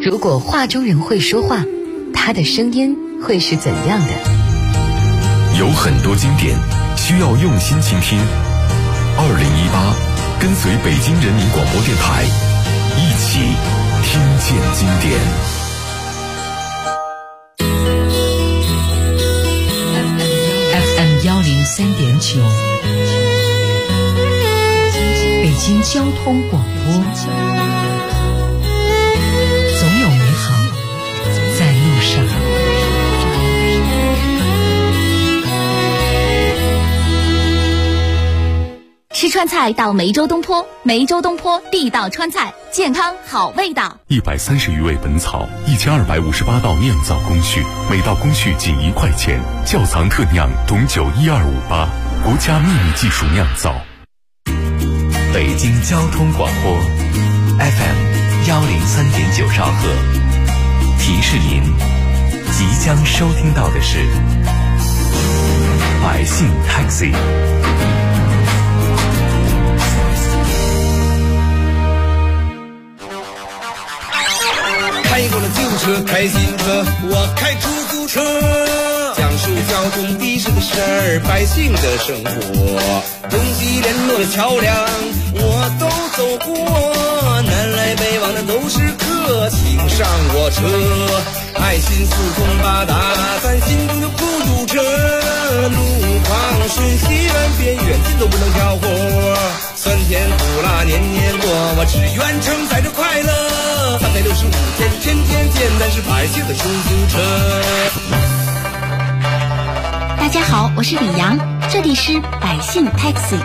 如果画中人会说话，他的声音会是怎样的？ 有很多经典需要用心倾听。2018，跟随北京人民广播电台，一起听见经典。 FM103.9，北京交通广播。总有美好在路上。 吃川菜到梅州东坡，梅州东坡地道川菜，健康好味道。 130余味本草，1258道酿造工序，每道工序仅1块钱。窖藏特酿董酒12588，国家秘密技术酿造。 北京交通广播 FM103.9兆赫，提示您即将收听到的是百姓 Taxi。 开过了旧车，开新车，我开出租车，讲述交通的士的事儿，百姓的生活，东西联络的桥梁我都走过，南来北往的都是客，请上我车，爱心四通八达，咱心中就不堵车，路况瞬息万变，远近都不能挑活，酸甜苦辣年年过，我只愿承载着快乐，365天天天见，但是百姓的出租车。 大家好，我是李阳，这里是百姓 Taxi。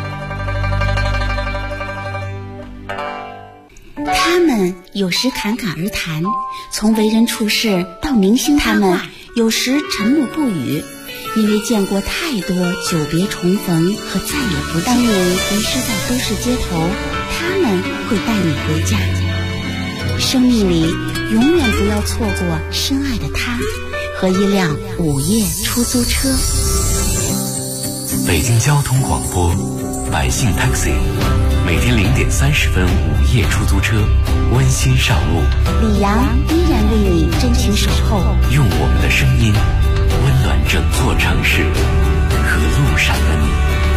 他们有时侃侃而谈，从为人处事到明星他们有时沉默不语，因为见过太多久别重逢和再也不见。当你迷失在都市街头，他们会带你回家。生命里永远不要错过深爱的他和一辆午夜出租车。 北京交通广播百姓 Taxi， 每天0点30分午夜出租车温馨上路， 李阳依然为你真情守候， 用我们的声音温暖整座城市和路上的你。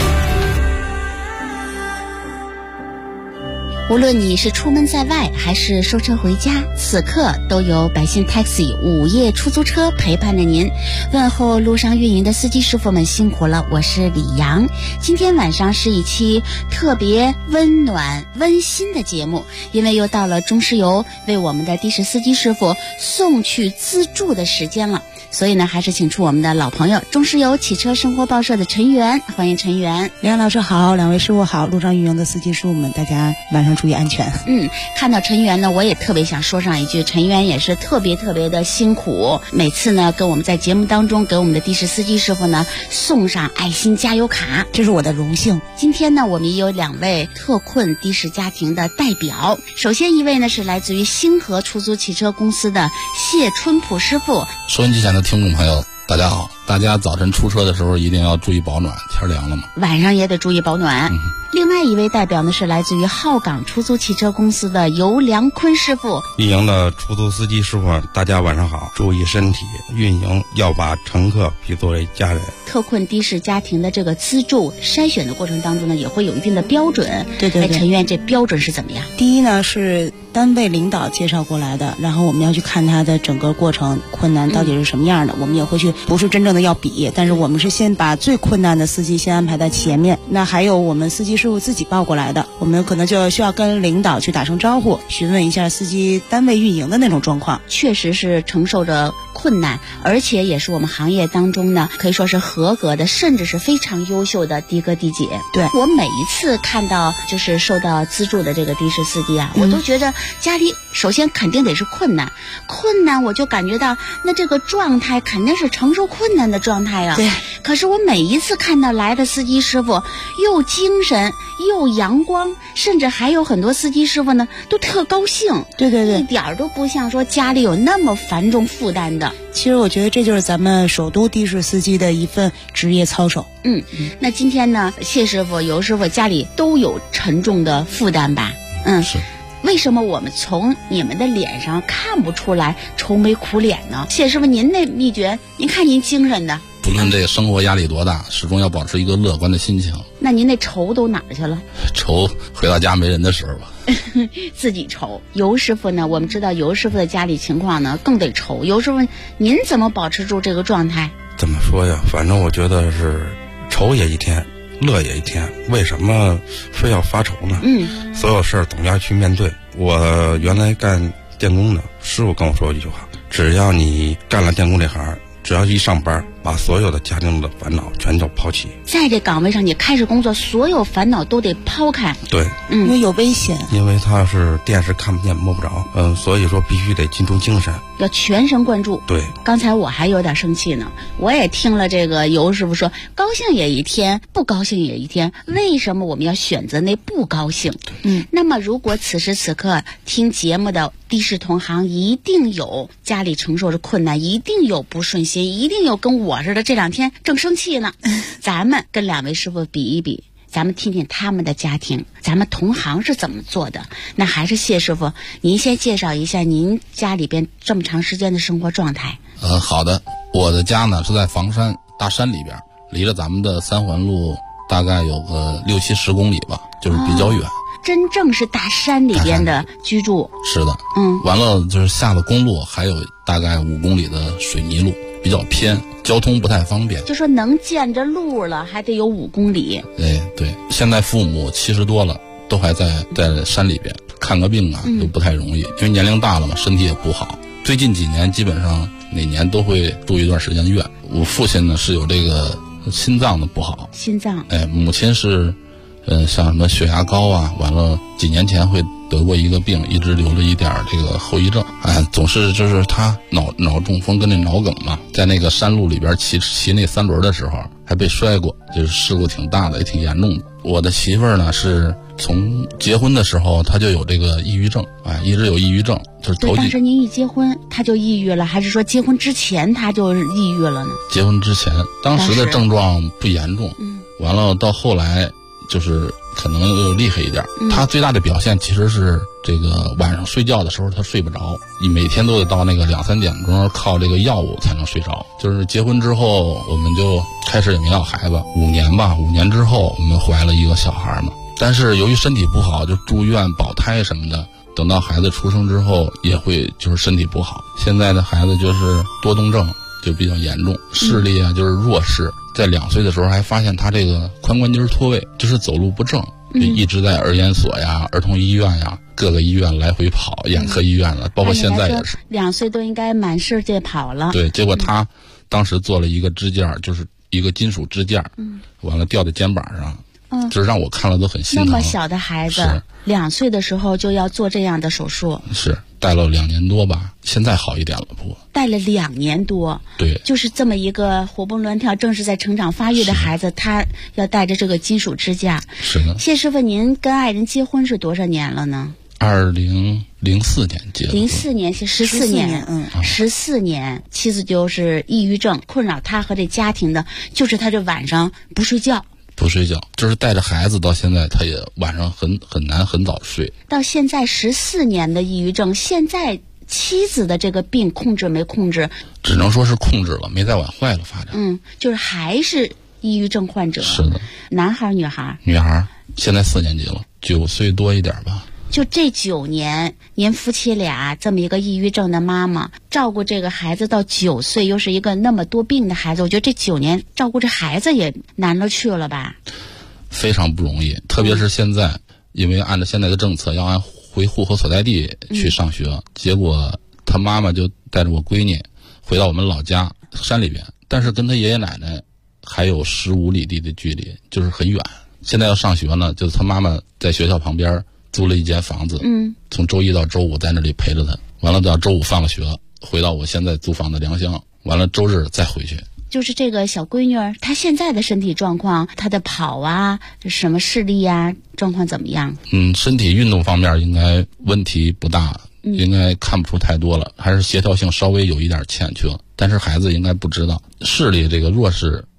无论你是出门在外还是收车回家，此刻都有百姓 Taxi 午夜出租车陪伴着您。问候路上运营的司机师傅们辛苦了，我是李阳。今天晚上是一期特别温暖温馨的节目，因为又到了中石油为我们的的士司机师傅送去资助的时间了，所以呢还是请出我们的老朋友中石油汽车生活报社的陈源，欢迎陈源。 梁老师好，两位师傅好，路上运营的司机师傅们，大家晚上注意安全。 看到陈源呢，我也特别想说上一句，陈源也是特别的辛苦，每次呢跟我们在节目当中给我们的的士司机师傅呢送上爱心加油卡， 这是我的荣幸。 今天呢我们也有2位特困的士家庭的代表，首先一位呢是来自于星河出租汽车公司的谢春普师傅。 收音机前的听众朋友大家好，大家早晨出车的时候一定要注意保暖，天凉了嘛， 晚上也得注意保暖。另外一位代表呢是来自于浩港出租汽车公司的尤良坤师傅。 运营的出租司机师傅大家晚上好，注意身体，运营要把乘客比作为家人。 特困的士家庭的这个资助筛选的过程当中呢，也会有一定的标准。 对， 陈院这标准是怎么样？ 第一呢是单位领导介绍过来的，然后我们要去看他的整个过程困难到底是什么样的，我们也会去，不是真正的要比，但是我们是先把最困难的司机先安排在前面。那还有我们司机师傅自己报过来的，我们可能就需要跟领导去打声招呼，询问一下司机单位运营的那种状况。 确实是承受着困难，而且也是我们行业当中呢可以说是合格的，甚至是非常优秀的的哥的姐。 对， 我每一次看到就是受到资助的这个的士司机啊，我都觉得家里首先肯定得是困难，我就感觉到那这个状态肯定是承受困难的状态啊。 对， 可是我每一次看到来的司机师傅又精神又阳光，甚至还有很多司机师傅呢都特高兴。 对， 一点都不像说家里有那么繁重负担的。 其实我觉得这就是咱们首都的士司机的一份职业操守。 那今天呢，谢师傅、尤师傅家里都有沉重的负担吧？ 是。 为什么我们从你们的脸上看不出来愁眉苦脸呢？谢师傅，您那秘诀，您看您精神的。 不论这个生活压力多大，始终要保持一个乐观的心情。 那您那愁都哪儿去了？ 愁回到家没人的时候吧。 自己愁。尤师傅呢，我们知道尤师傅的家里情况呢更得愁。尤师傅，您怎么保持住这个状态？ 怎么说呀？反正我觉得是愁也一天，乐也一天，为什么非要发愁呢？所有事儿总要去面对。我原来干电工的，师傅跟我说一句话：只要你干了电工这行，只要一上班，把所有的家庭的烦恼全都抛弃。 在这岗位上，你开始工作，所有烦恼都得抛开。 对， 因为有危险， 因为它是电视看不见摸不着，所以说必须得集中精神， 要全神贯注。 对， 刚才我还有点生气呢，我也听了这个尤师傅说，高兴也一天，不高兴也一天，为什么我们要选择那不高兴？那么如果此时此刻听节目的的士同行，一定有家里承受着困难，一定有不顺心，一定有跟我似的这两天正生气呢。咱们跟两位师傅比一比，咱们听听他们的家庭，咱们同行是怎么做的。那还是谢师傅，您先介绍一下您家里边这么长时间的生活状态。 好的，我的家呢是在房山大山里边，离着咱们的三环路大概有个60-70公里吧，就是比较远。 真正是大山里边的居住。 是的，完了就是下了公路还有大概5公里的水泥路，比较偏，交通不太方便。 就说能见着路了，还得有5公里。 对，现在父母70多了，都还在山里边看个病啊，都不太容易，因为年龄大了嘛，身体也不好。最近几年基本上每年都会住一段时间院。我父亲呢是有这个心脏的不好， 心脏， 母亲是像什么血压高啊，完了几年前会得过一个病，一直留了一点这个后遗症。总是就是他脑中风跟那脑梗嘛，在那个山路里边骑那3轮的时候还被摔过，就是事故挺大的，也挺严重的。我的媳妇儿呢是从结婚的时候她就有这个抑郁症，一直有抑郁症，就是对。当时您一结婚她就抑郁了，还是说结婚之前她就抑郁了呢？结婚之前，当时的症状不严重，完了到后来就是可能又厉害一点。他最大的表现其实是这个晚上睡觉的时候他睡不着，你每天都得到那个2-3点钟靠这个药物才能睡着。就是结婚之后我们就开始也没要孩子，5年吧，5年之后我们怀了一个小孩嘛。但是由于身体不好，就住院保胎什么的，等到孩子出生之后也会就是身体不好。现在的孩子就是多动症就比较严重，视力啊就是弱视。在2岁的时候还发现他这个髋关节脱位，就是走路不正，就一直在儿研所呀、儿童医院呀、各个医院来回跑，眼科医院了，包括现在也是。 2岁都应该满世界跑了。 对，结果他当时做了一个支架，就是一个金属支架，完了吊在肩膀上。就是让我看了都很心疼。 那么小的孩子，2岁的时候就要做这样的手术， 是带了2年多吧，现在好一点了。不过带了2年多， 对， 就是这么一个活蹦乱跳、正是在成长发育的孩子，他要带着这个金属支架。 是的。 谢师傅，您跟爱人结婚是多少年了呢 ？2004年结的。 04年是14年，14年，妻子就是抑郁症，困扰他和这家庭的，就是他这晚上不睡觉， 就是带着孩子到现在，他也晚上很难很早睡。 到现在14年的抑郁症，现在妻子的这个病控制没控制？ 只能说是控制了，没再往坏了发展。 就是还是抑郁症患者。 是的。 男孩女孩？ 女孩，现在4年级了，9岁多一点吧。 就这9年，您夫妻俩这么一个抑郁症的妈妈，照顾这个孩子到9岁，又是一个那么多病的孩子，我觉得这9年照顾这孩子也难了去了吧？ 非常不容易，特别是现在，因为按照现在的政策要按回户口所在地去上学，结果他妈妈就带着我闺女回到我们老家山里边，但是跟他爷爷奶奶还有15里地的距离，就是很远。现在要上学呢，就是他妈妈在学校旁边租了一间房子，从周一到周五在那里陪着他，完了到周五放了学，回到我现在租房的良乡，完了周日再回去。 就是这个小闺女儿，她现在的身体状况，她的跑啊，什么视力啊，状况怎么样？ 身体运动方面应该问题不大，应该看不出太多了，还是协调性稍微有一点欠缺，但是孩子应该不知道。视力这个弱视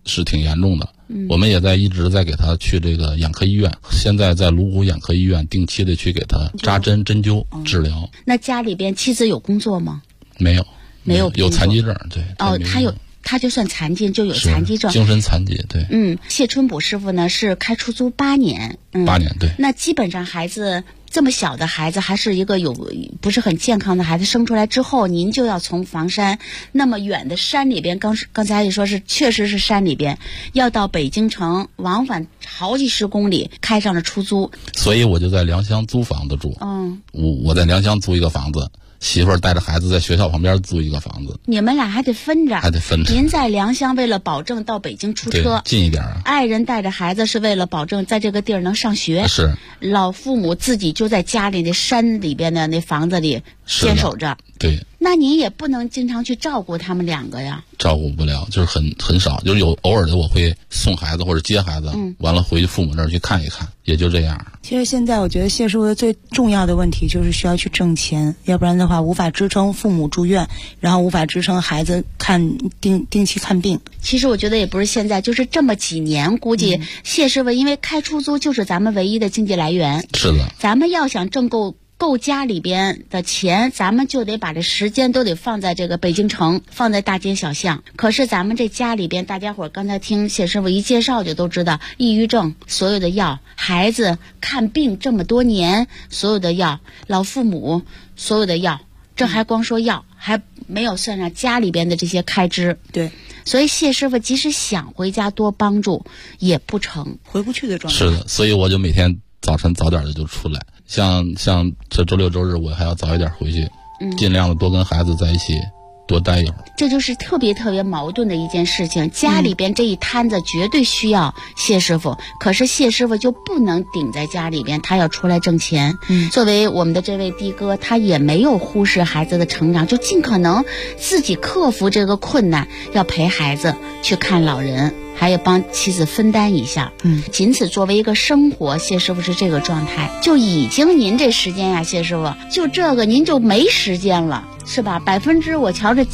是挺严重的。我们也一直在给他去这个眼科医院，现在在芜湖眼科医院定期的去给他扎针针灸治疗。 那家里边妻子有工作吗？ 没有， 有残疾症，对。 他就算残疾，就有残疾症， 精神残疾，对。 谢春卜师傅呢是开出租8年 ，8年，对。那基本上孩子这么小的孩子，还是一个不是很健康的孩子，生出来之后，您就要从房山那么远的山里边，刚才也说是确实是山里边，要到北京城往返好几10公里，开上了出租。 所以我就在良乡租房子住。我在良乡租一个房子。媳妇儿带着孩子在学校旁边租一个房子， 你们俩还得分着。您在良乡为了保证到北京出车近一点啊， 爱人带着孩子是为了保证在这个地儿能上学。 是， 老父母自己就在家里的山里边的那房子里坚守着。 对。 那您也不能经常去照顾他们2个呀。 照顾不了，就是很少，就是偶尔的我会送孩子或者接孩子，完了回去父母那儿去看一看，也就这样。 其实现在我觉得谢师傅的最重要的问题就是需要去挣钱，要不然的话无法支撑父母住院，然后无法支撑孩子定期看病。 其实我觉得也不是现在，就是这么几年，估计谢师傅因为开出租就是咱们唯一的经济来源。 是的。 咱们要想挣够家里边的钱，咱们就得把这时间都得放在这个北京城，放在大街小巷。可是咱们这家里边，大家伙刚才听谢师傅一介绍就都知道，抑郁症所有的药，孩子看病这么多年所有的药，老父母所有的药，这还光说药，还没有算上家里边的这些开支。 对。 所以谢师傅即使想回家多帮助也不成， 回不去的状态。 是的，所以我就每天早晨早点的就出来，像这周六周日我还要早一点回去，尽量的多跟孩子在一起多待一会儿。 这就是特别矛盾的一件事情，家里边这一摊子绝对需要谢师傅，可是谢师傅就不能顶在家里边，他要出来挣钱。作为我们的这位的哥，他也没有忽视孩子的成长，就尽可能自己克服这个困难，要陪孩子去看老人，还要帮妻子分担一下。仅此作为一个生活，谢师傅是这个状态，就已经您这时间呀，谢师傅就这个您就没时间了，是吧？我瞧着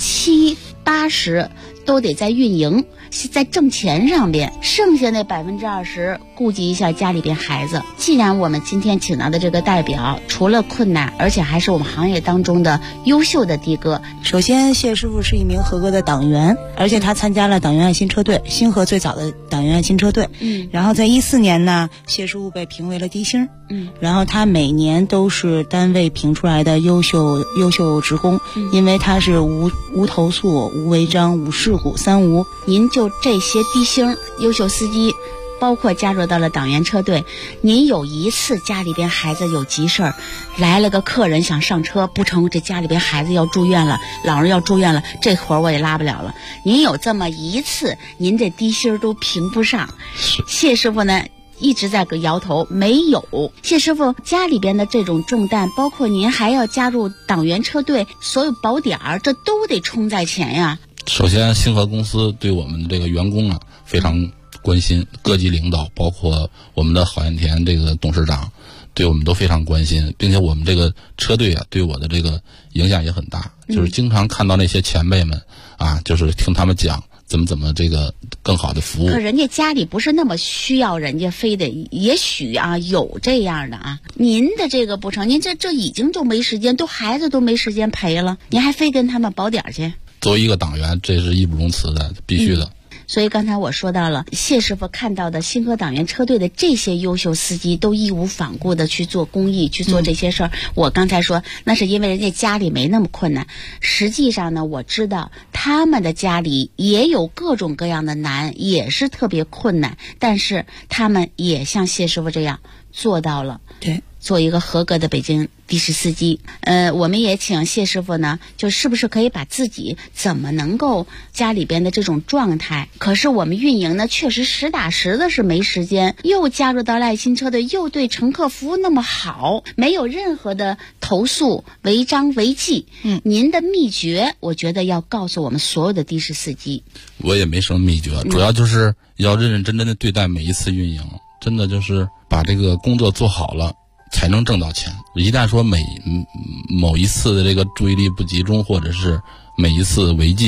70-80都得在运营，在挣钱上边，剩下那20%顾及一下家里边孩子。既然我们今天请到的这个代表除了困难，而且还是我们行业当中的优秀的的哥。 首先谢师傅是一名合格的党员，而且他参加了党员爱心车队，星河最早的党员爱心车队。然后在14年呢，谢师傅被评为了低星。然后他每年都是单位评出来的优秀职工，因为他是无投诉、无违章、无事故、3无。 您就这些低星优秀司机，包括加入到了党员车队，您有一次家里边孩子有急事儿，来了个客人想上车不成，这家里边孩子要住院了，老人要住院了，这活儿我也拉不了了。您有这么一次，您这低星都评不上。谢师傅呢一直在个摇头，没有。谢师傅家里边的这种重担，包括您还要加入党员车队，所有保点儿这都得冲在前呀。 首先星河公司对我们这个员工非常关心，各级领导包括我们的郝彦田这个董事长对我们都非常关心，并且我们这个车队对我的这个影响也很大，就是经常看到那些前辈们就是听他们讲怎么这个更好的服务。 可人家家里不是那么需要人家非得，也许有这样的您的这个不成，您这已经就没时间，孩子都没时间陪了，您还非跟他们保点去。 作为一个党员，这是义不容辞的，必须的。 所以刚才我说到了，谢师傅看到的星河党员车队的这些优秀司机都义无反顾的去做公益，去做这些事儿。我刚才说那是因为人家家里没那么困难，实际上呢，我知道他们的家里也有各种各样的难，也是特别困难，但是他们也像谢师傅这样做到了。 对， 做一个合格的北京的士司机。我们也请谢师傅呢，就是不是可以把自己怎么能够家里边的这种状态，可是我们运营呢确实实打实的是没时间，又加入到爱心车队，又对乘客服务那么好，没有任何的投诉、违章、违纪。您的秘诀我觉得要告诉我们所有的的士司机。 我也没什么秘诀，主要就是要认认真真的对待每一次运营，真的就是把这个工作做好了才能挣到钱。一旦说某一次的这个注意力不集中，或者是每一次违纪，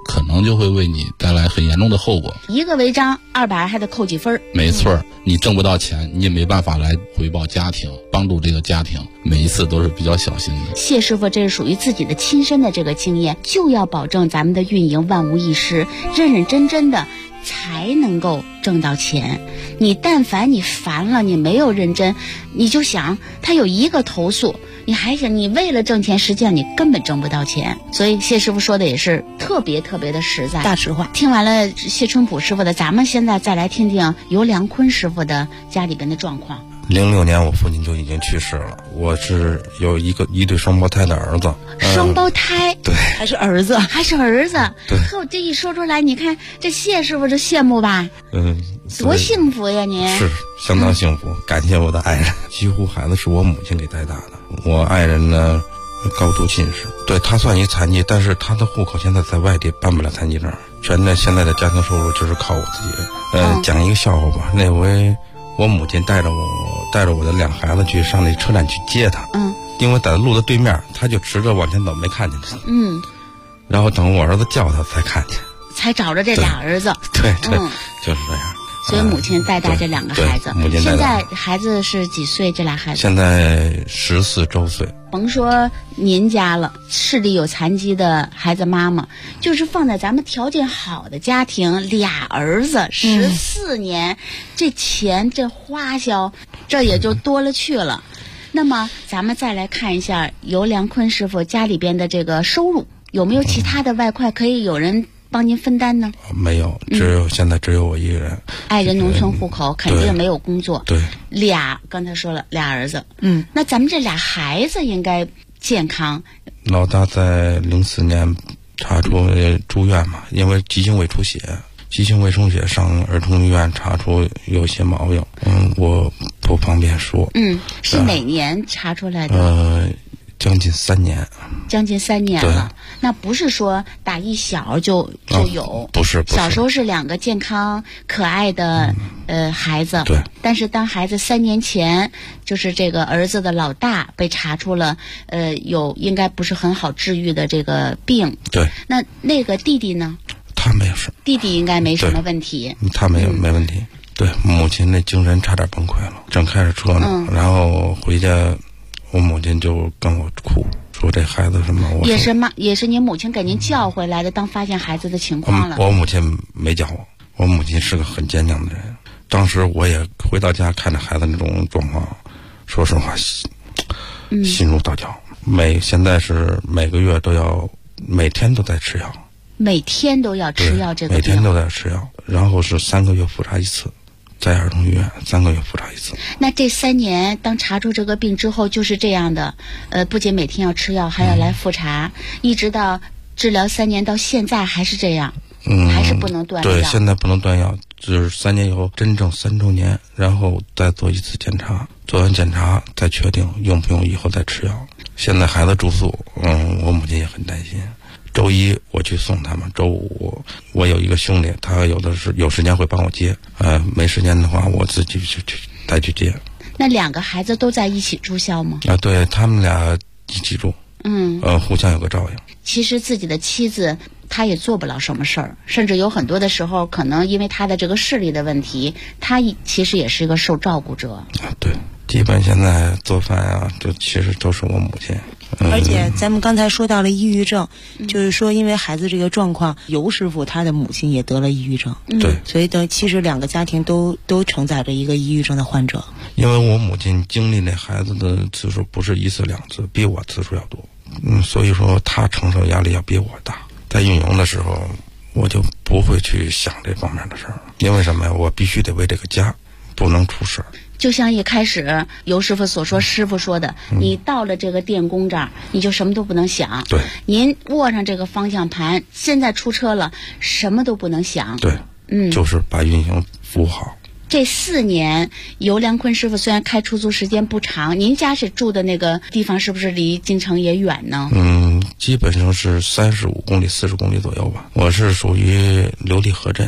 可能就会为你带来很严重的后果。 一个违章200还得扣几分。 没错，你挣不到钱，你也没办法来回报家庭，帮助这个家庭，每一次都是比较小心的。 谢师傅这是属于自己的亲身的这个经验，就要保证咱们的运营万无一失，认认真真的才能够挣到钱。你但凡你烦了，你没有认真，你就想他有一个投诉，你还想你为了挣钱，实际上你根本挣不到钱。所以谢师傅说的也是特别的实在， 大实话。 听完了谢春浦师傅的，咱们现在再来听听尤良坤师傅的家里边的状况。 06年我父亲就已经去世了，我是有一对双胞胎的儿子。 双胞胎？ 对， 还是儿子。 对， 呵，这一说出来，你看这谢师傅就羡慕吧？多幸福呀你！ 是相当幸福，感谢我的爱人。几乎孩子是我母亲给带大的，我爱人呢高度近视，对他算一残疾，但是他的户口现在在外地办不了残疾证，现在的家庭收入就是靠我自己。讲一个笑话吧，那回我母亲带着我的2孩子去上那车站去接他，因为在路的对面，他就直着往前走，没看见他。然后等我儿子叫他才看见，才找着这俩儿子。 对，就是这样。 所以母亲带大这2个孩子。 母亲带大。 现在孩子是几岁？这俩孩子现在14周岁。 甭说您家了，视力有残疾的孩子妈妈，就是放在咱们条件好的家庭，2儿子14年，这钱这花销，这也就多了去了。那么咱们再来看一下尤良坤师傅家里边的这个收入，有没有其他的外快可以有人帮您分担呢？ 没有，现在只有我一个人。 爱人农村户口，肯定没有工作。 对， 刚才说了2儿子。那咱们这俩孩子应该健康。 老大在04年查出住院嘛，因为急性胃出血，上儿童医院查出有些毛病。我不方便说。 是哪年查出来的？ 将近3年。 将近3年了。那不是说打一小就有。 不是。 小时候是2个健康可爱的孩子。 对。 但是当孩子3年前，就是这个儿子的老大被查出了有应该不是很好治愈的这个病。 对。 那个弟弟呢？ 他没有事。 弟弟应该没什么问题。 他没问题。对，母亲那精神差点崩溃了，正开着车呢，然后回家。我母亲就跟我哭，说这孩子什么？ 也是您母亲给您叫回来的。当发现孩子的情况了， 我母亲没叫我母亲是个很坚强的人。当时我也回到家看着孩子那种状况，说实话，心如刀绞。现在是每个月每天都在吃药， 每天都要吃药，这个每天都在吃药，然后是3个月复查一次。在儿童医院3个月复查一次。 那这3年，当查出这个病之后，就是这样的，不仅每天要吃药，还要来复查，一直到治疗3年到现在还是这样，还是不能断药。 对，现在不能断药，就是3年以后真正3周年，然后再做一次检查，做完检查再确定用不用以后再吃药。现在孩子住宿，我母亲也很担心。周一我去送他们，周五我有一个兄弟，他有时间会帮我接，没时间的话我自己带去接。 那2个孩子都在一起住校吗？ 对，他们俩一起住，互相有个照应。 其实自己的妻子她也做不了什么事儿，甚至有很多的时候，可能因为她的这个视力的问题，她其实也是一个受照顾者。 对，基本现在做饭啊，其实都是我母亲。 而且咱们刚才说到了抑郁症，就是说因为孩子这个状况，尤师傅他的母亲也得了抑郁症。 对， 所以其实2个家庭都承载着一个抑郁症的患者。 因为我母亲经历那孩子的次数不是1次2次，比我次数要多。所以说他承受压力要比我大。在运营的时候，我就不会去想这方面的事儿，因为什么呀？我必须得为这个家，不能出事儿。 就像一开始尤师傅所说，师傅说的，你到了这个电工这儿，你就什么都不能想。 对， 您握上这个方向盘，现在出车了，什么都不能想。 对，就是把运营服务好。 这4年，尤良坤师傅虽然开出租时间不长，您家是住的那个地方是不是离京城也远呢？ 基本上是35公里、40公里左右吧。我是属于琉璃河镇。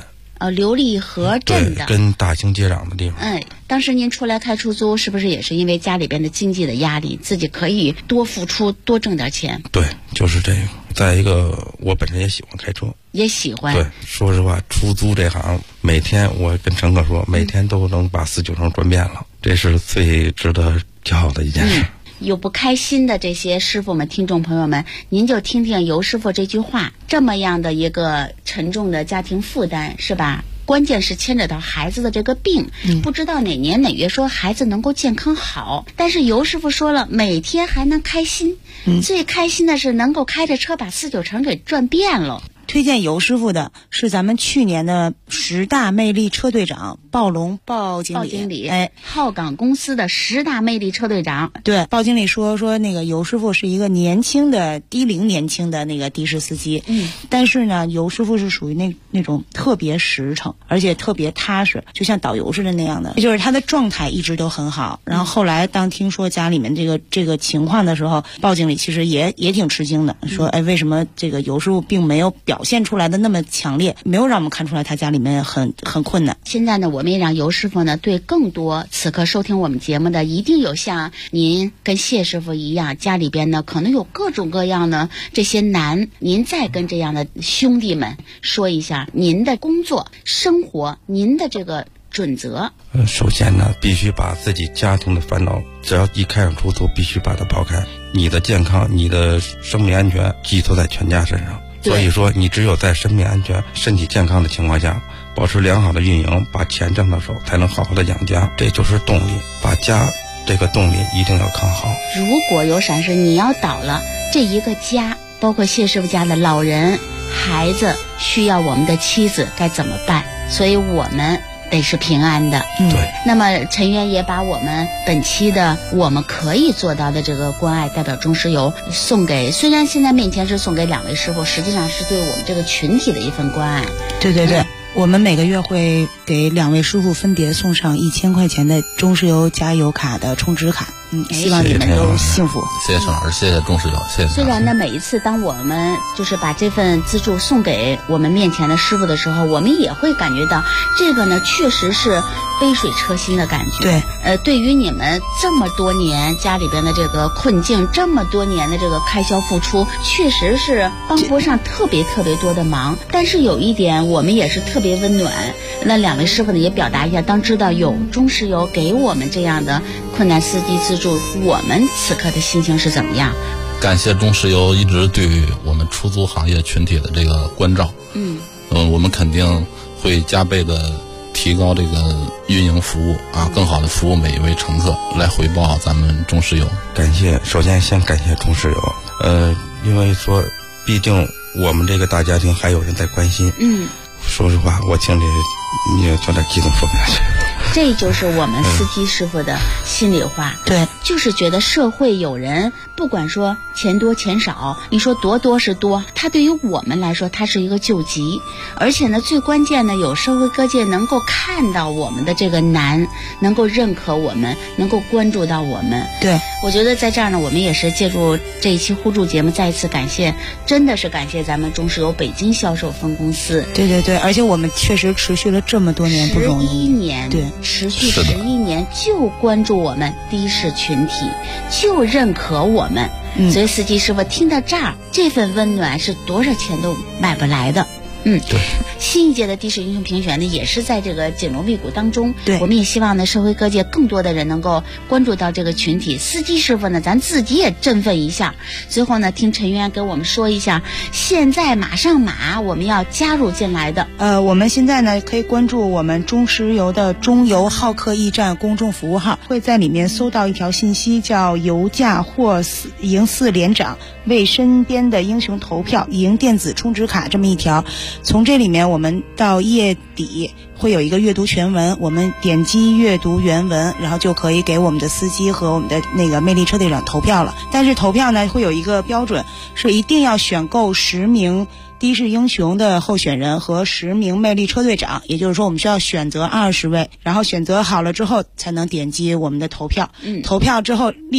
琉璃河镇的， 跟大兴接壤的地方。 当时您出来开出租，是不是也是因为家里边的经济的压力，自己可以多付出多挣点钱？ 对，就是这个。再一个，我本身也喜欢开车， 也喜欢。 对，说实话，出租这行每天我跟乘客说，每天都能把4、9成转遍了，这是最值得骄傲的一件事。 有不开心的这些师傅们、听众朋友们，您就听听尤师傅这句话，这么样的一个沉重的家庭负担，是吧？关键是牵扯到孩子的这个病，不知道哪年哪月说孩子能够健康好，但是尤师傅说了，每天还能开心，最开心的是能够开着车把4、9成给转遍了。 推荐尤师傅的是咱们去年的10大魅力车队长鲍龙鲍经理， 浩港公司的10大魅力车队长。 对，鲍经理说那个尤师傅是一个年轻的低龄年轻的那个的士司机，但是呢，尤师傅是属于那种特别实诚，而且特别踏实，就像导游似的那样的，就是他的状态一直都很好。然后后来当听说家里面这个情况的时候，鲍经理其实也挺吃惊的，说为什么这个尤师傅并没有表现出来的那么强烈，没有让我们看出来他家里面很困难。 现在呢，我们也让尤师傅呢对更多此刻收听我们节目的，一定有像您跟谢师傅一样，家里边呢可能有各种各样的这些难，您再跟这样的兄弟们说一下您的工作生活，您的这个准则。 首先呢，必须把自己家庭的烦恼，只要一开上出租，必须把它抛开。你的健康、你的生命安全寄托在全家身上。所以说，你只有在生命安全、身体健康的情况下，保持良好的运营，把钱挣到手，才能好好的养家，这就是动力。把家这个动力一定要看好。 如果有闪失，你要倒了，这一个家，包括谢师傅家的老人、孩子，需要我们的妻子该怎么办？所以我们得是平安的。 对。 那么陈渊也把我们本期的我们可以做到的这个关爱代表中石油送给，虽然现在面前是送给2位师傅，实际上是对我们这个群体的一份关爱。 对，我们每个月会给2位师傅分别送上1000块钱的中石油加油卡的充值卡。希望你们都幸福。 谢谢陈老师，谢谢中石油，谢谢。 虽然呢，每一次当我们就是把这份资助送给我们面前的师傅的时候，我们也会感觉到这个呢，确实是杯水车薪的感觉。 对， 对于你们这么多年家里边的这个困境，这么多年的这个开销付出，确实是帮不上特别多的忙。但是有一点，我们也是特别温暖。那2位师傅呢，也表达一下，当知道有中石油给我们这样的困难司机资助，我们此刻的心情是怎么样？ 感谢中石油一直对我们出租行业群体的这个关照。我们肯定会加倍的提高这个运营服务啊，更好的服务每一位乘客，来回报咱们中石油。 首先先感谢中石油。因为说，毕竟我们这个大家庭还有人在关心。说实话，我听着你有点激动，说不下去。 这就是我们司机师傅的心里话。 对， 就是觉得社会有人，不管说钱多钱少，你说多是多，他对于我们来说，他是一个救急。而且呢，最关键的，有社会各界能够看到我们的这个难，能够认可我们，能够关注到我们。 对， 我觉得在这儿呢，我们也是借助这一期互助节目，再一次感谢，真的是感谢咱们中石油北京销售分公司。 对，而且我们确实持续了这么多年，不容易。 11年，对，持续11年，就关注我们的士群体，就认可我们。所以司机师傅听到这儿，这份温暖是多少钱都买不来的。对，新一届的的士英雄评选呢，也是在这个紧锣密鼓当中。 对， 我们也希望呢，社会各界更多的人能够关注到这个群体。司机师傅呢，咱自己也振奋一下。最后呢，听陈渊给我们说一下，现在马上我们要加入进来的。 我们现在呢可以关注我们中石油的中油好客驿站公众服务号，会在里面搜到一条信息，叫油价或赢4连涨，为身边的英雄投票，赢电子充值卡这么一条。从这里面我们到页底会有一个阅读全文，我们点击阅读原文，然后就可以给我们的司机和我们的那个魅力车队长投票了。但是投票呢会有一个标准，是一定要选购10名的士英雄的候选人和10名魅力车队长，也就是说我们需要选择20位，然后选择好了之后才能点击我们的投票。投票之后立马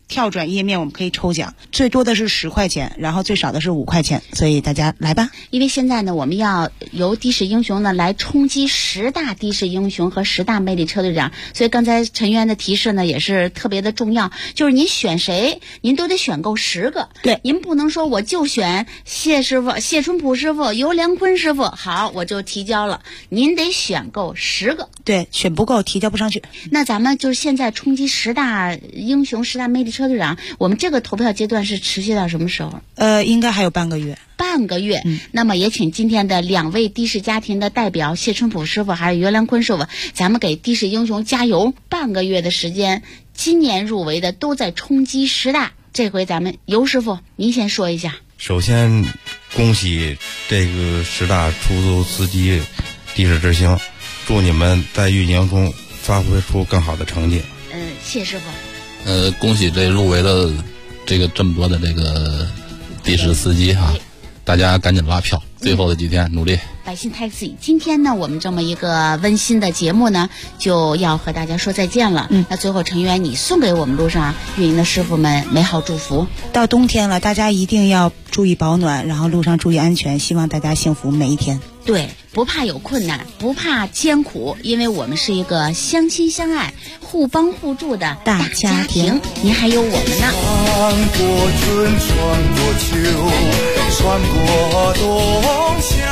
跳转页面我们可以抽奖，最多的是10块钱，然后最少的是5块钱，所以大家来吧。 因为现在呢，我们要由的士英雄呢来冲击10大的士英雄和10大魅力车队长，所以刚才陈渊的提示呢也是特别的重要，就是您选谁，您都得选够10个。 对， 您不能说我就选谢师傅、谢春普师傅、尤良坤师傅，好我就提交了，您得选够10个。 对，选不够提交不上去。 那咱们就是现在冲击10大英雄、10大魅力车队长，我们这个投票阶段是持续到什么时候？ 应该还有半个月。 半个月，那么也请今天的2位的士家庭的代表谢春普师傅还有尤良坤师傅，咱们给的士英雄加油！半个月的时间，今年入围的都在冲击10大，这回咱们尤师傅您先说一下。 首先恭喜这个10大出租司机的士之星，祝你们在运营中发挥出更好的成绩。 谢师傅。 恭喜这入围了这么多的这个的士司机哈，大家赶紧拉票，最后的几天努力。 百姓 Taxi， 今天呢，我们这么一个温馨的节目呢，就要和大家说再见了。那最后陈渊，你送给我们路上运营的师傅们美好祝福。 到冬天了，大家一定要注意保暖，然后路上注意安全，希望大家幸福每一天。 对，不怕有困难，不怕艰苦，因为我们是一个相亲相爱、互帮互助的大家庭。您还有我们呢。 穿过春，穿过秋，穿过冬夏，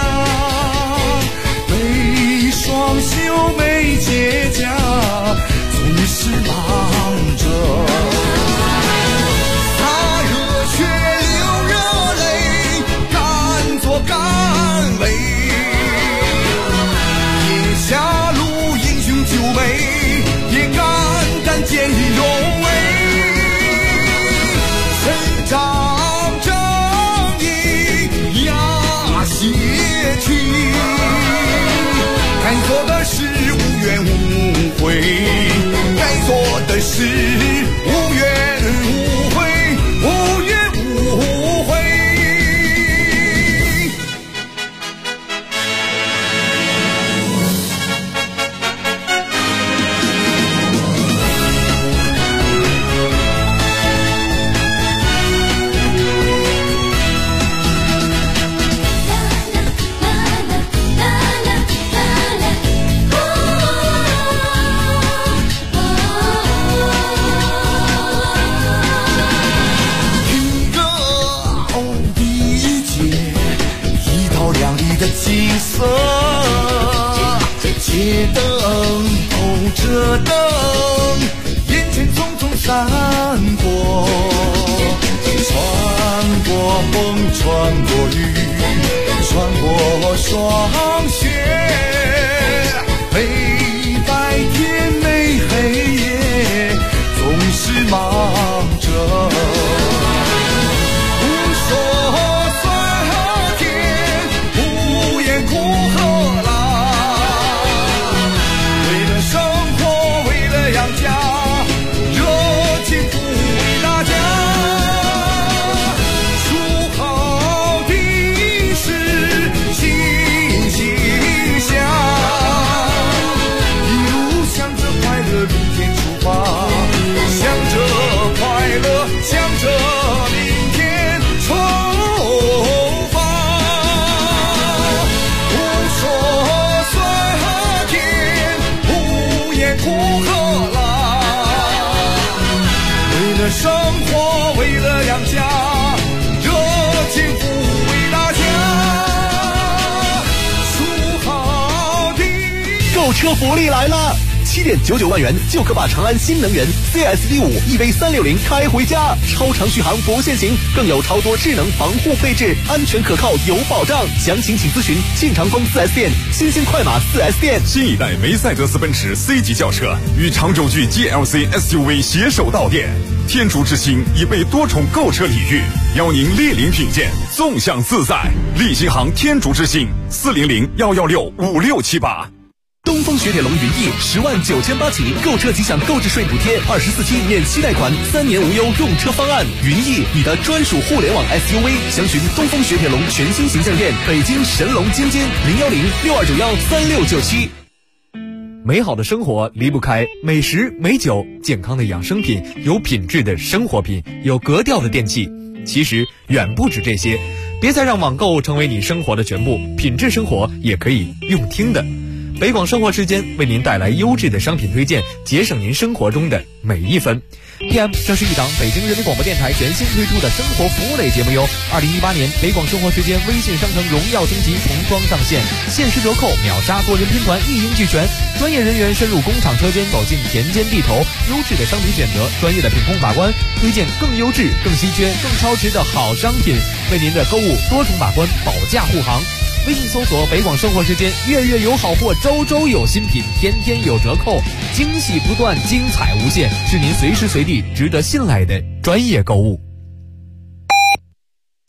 每双秀，每结痂，总是忙着。洒热血，流热泪，敢作敢为。野下路，英雄救美，也敢见义勇为。伸张正义，压邪气。该做的事无怨无悔，该做的事无怨无悔，无怨无悔。景色，街灯透着灯，眼前匆匆闪过，穿过风，穿过雨，穿过霜雪，没白天没黑夜，总是忙着。生活为了养家，热情抚慰大家，说好的。 购车福利来了！7.99万元就可把长安新能源 CSD5 EV360开回家，超长续航不限行，更有超多智能防护配置，安全可靠有保障。详情请咨询信长丰 4S 店、新兴快马 4S 店。 新一代梅赛德斯奔驰 C 级轿车与长轴距 GLC SUV 携手到店，天竺之星已被多重购车礼遇，邀您莅临品鉴，纵享自在。立新行天竺之星400-116-5678。 东风雪铁龙云翼10.98万起，购车即享购置税补贴，24期免息贷款，3年无忧用车方案。云翼，你的专属互联网 SUV， 详询东风雪铁龙全新形象店，北京神龙津津，010-6291-3697。 美好的生活离不开美食美酒，健康的养生品，有品质的生活品，有格调的电器。其实远不止这些，别再让网购成为你生活的全部，品质生活也可以用听的。北广生活之间为您带来优质的商品推荐，节省您生活中的每一分。PM 这是一档北京人民广播电台全新推出的生活服务类节目哟。2018年北广生活时间微信商城荣耀升级重装上线，限时折扣，秒杀多人拼团，一应俱全。专业人员深入工厂车间，走进田间地头，优质的商品选择，专业的品控把关，推荐更优质、更稀缺、更超值的好商品，为您的购物多重把关，保驾护航。微信搜索北广生活时间，月月有好货，周周有新品，天天有折扣，惊喜不断，精彩无限，是您随时随地值得信赖的专业购物。